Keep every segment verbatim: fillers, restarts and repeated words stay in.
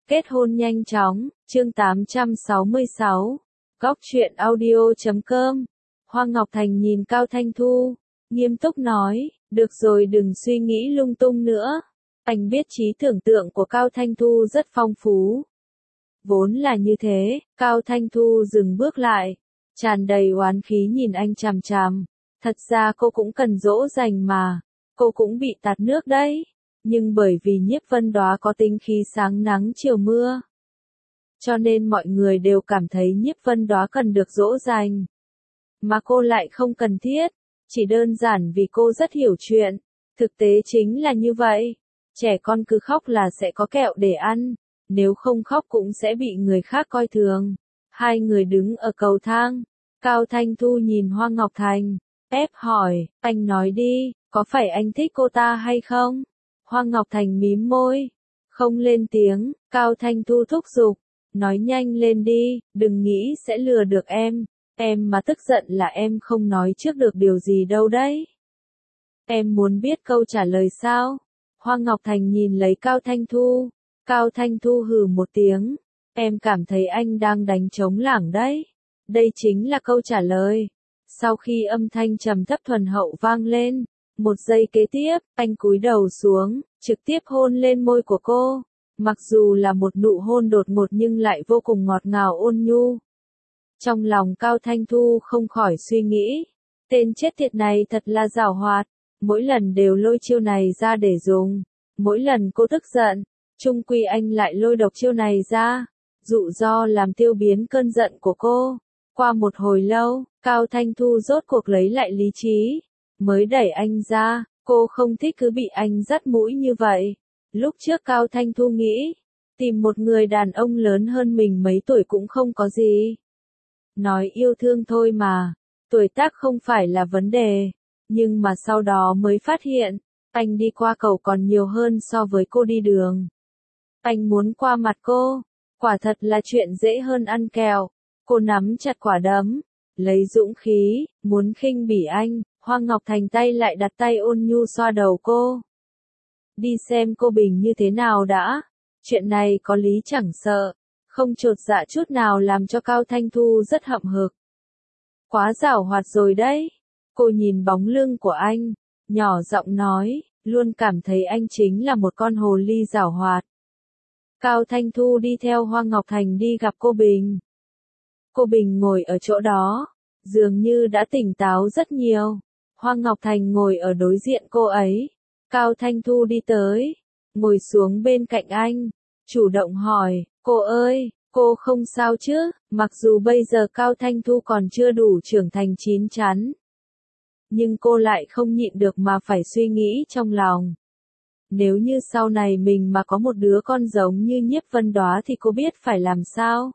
Kết hôn nhanh chóng, chương tám trăm sáu mươi sáu. Góc truyện audio chấm com. Hoa Ngọc Thành nhìn Cao Thanh Thu, nghiêm túc nói, được rồi đừng suy nghĩ lung tung nữa. Anh biết trí tưởng tượng của Cao Thanh Thu rất phong phú. Vốn là như thế, Cao Thanh Thu dừng bước lại, tràn đầy oán khí nhìn anh chằm chằm. Thật ra cô cũng cần dỗ dành mà, cô cũng bị tạt nước đấy. Nhưng bởi vì Nhiếp Vân Đóa có tính khí sáng nắng chiều mưa, cho nên mọi người đều cảm thấy Nhiếp Vân Đóa cần được dỗ dành. Mà cô lại không cần thiết, chỉ đơn giản vì cô rất hiểu chuyện. Thực tế chính là như vậy, trẻ con cứ khóc là sẽ có kẹo để ăn, nếu không khóc cũng sẽ bị người khác coi thường. Hai người đứng ở cầu thang, Cao Thanh Thu nhìn Hoa Ngọc Thành, ép hỏi, anh nói đi, có phải anh thích cô ta hay không? Hoa Ngọc Thành mím môi, không lên tiếng. Cao Thanh Thu thúc giục, nói nhanh lên đi, đừng nghĩ sẽ lừa được em, em mà tức giận là em không nói trước được điều gì đâu đấy. Em muốn biết câu trả lời sao? Hoa Ngọc Thành nhìn lấy Cao Thanh Thu, Cao Thanh Thu hừ một tiếng, em cảm thấy anh đang đánh trống lảng đấy. Đây chính là câu trả lời. Sau khi âm thanh trầm thấp thuần hậu vang lên, một giây kế tiếp, anh cúi đầu xuống, trực tiếp hôn lên môi của cô. Mặc dù là một nụ hôn đột ngột nhưng lại vô cùng ngọt ngào ôn nhu. Trong lòng Cao Thanh Thu không khỏi suy nghĩ, tên chết tiệt này thật là giảo hoạt, mỗi lần đều lôi chiêu này ra để dùng. Mỗi lần cô tức giận, chung quy anh lại lôi độc chiêu này ra, dụ do làm tiêu biến cơn giận của cô. Qua một hồi lâu, Cao Thanh Thu rốt cuộc lấy lại lý trí, mới đẩy anh ra. Cô không thích cứ bị anh dắt mũi như vậy. Lúc trước Cao Thanh Thu nghĩ, tìm một người đàn ông lớn hơn mình mấy tuổi cũng không có gì. Nói yêu thương thôi mà, tuổi tác không phải là vấn đề. Nhưng mà sau đó mới phát hiện, anh đi qua cầu còn nhiều hơn so với cô đi đường. Anh muốn qua mặt cô, quả thật là chuyện dễ hơn ăn kẹo. Cô nắm chặt quả đấm, lấy dũng khí, muốn khinh bỉ anh. Hoa Ngọc Thành tay lại đặt tay ôn nhu xoa đầu cô. Đi xem cô Bình như thế nào đã. Chuyện này có lý chẳng sợ, không chột dạ chút nào làm cho Cao Thanh Thu rất hậm hực. Quá giảo hoạt rồi đấy. Cô nhìn bóng lưng của anh, nhỏ giọng nói, luôn cảm thấy anh chính là một con hồ ly giảo hoạt. Cao Thanh Thu đi theo Hoa Ngọc Thành đi gặp cô Bình. Cô Bình ngồi ở chỗ đó, dường như đã tỉnh táo rất nhiều. Hoa Ngọc Thành ngồi ở đối diện cô ấy. Cao Thanh Thu đi tới, ngồi xuống bên cạnh anh, chủ động hỏi, cô ơi, cô không sao chứ? Mặc dù bây giờ Cao Thanh Thu còn chưa đủ trưởng thành chín chắn, nhưng cô lại không nhịn được mà phải suy nghĩ trong lòng. Nếu như sau này mình mà có một đứa con giống như Nhiếp Vân Đóa thì cô biết phải làm sao?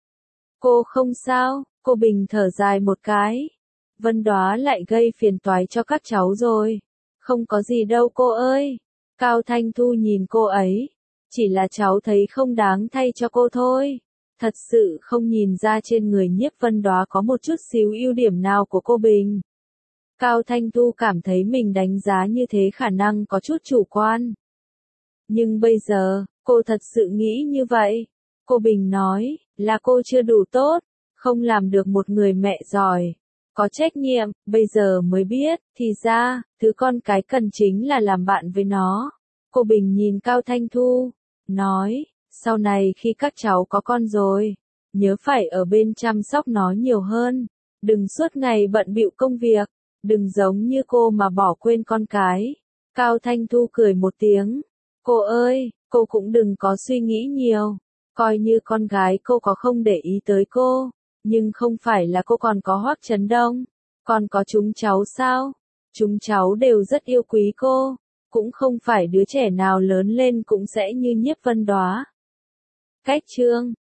Cô không sao, cô Bình thở dài một cái. Vân Đóa lại gây phiền toái cho các cháu rồi. Không có gì đâu cô ơi. Cao Thanh Thu nhìn cô ấy. Chỉ là cháu thấy không đáng thay cho cô thôi. Thật sự không nhìn ra trên người Nhiếp Vân Đóa có một chút xíu ưu điểm nào của cô Bình. Cao Thanh Thu cảm thấy mình đánh giá như thế khả năng có chút chủ quan. Nhưng bây giờ, cô thật sự nghĩ như vậy. Cô Bình nói, là cô chưa đủ tốt, không làm được một người mẹ giỏi, có trách nhiệm, bây giờ mới biết, thì ra, thứ con cái cần chính là làm bạn với nó. Cô Bình nhìn Cao Thanh Thu, nói, sau này khi các cháu có con rồi, nhớ phải ở bên chăm sóc nó nhiều hơn, đừng suốt ngày bận bịu công việc, đừng giống như cô mà bỏ quên con cái. Cao Thanh Thu cười một tiếng, cô ơi, cô cũng đừng có suy nghĩ nhiều. Coi như con gái cô có không để ý tới cô, nhưng không phải là cô còn có Hoắc Chấn Đông, còn có chúng cháu sao? Chúng cháu đều rất yêu quý cô, cũng không phải đứa trẻ nào lớn lên cũng sẽ như Nhiếp Vân Đóa. Cách chương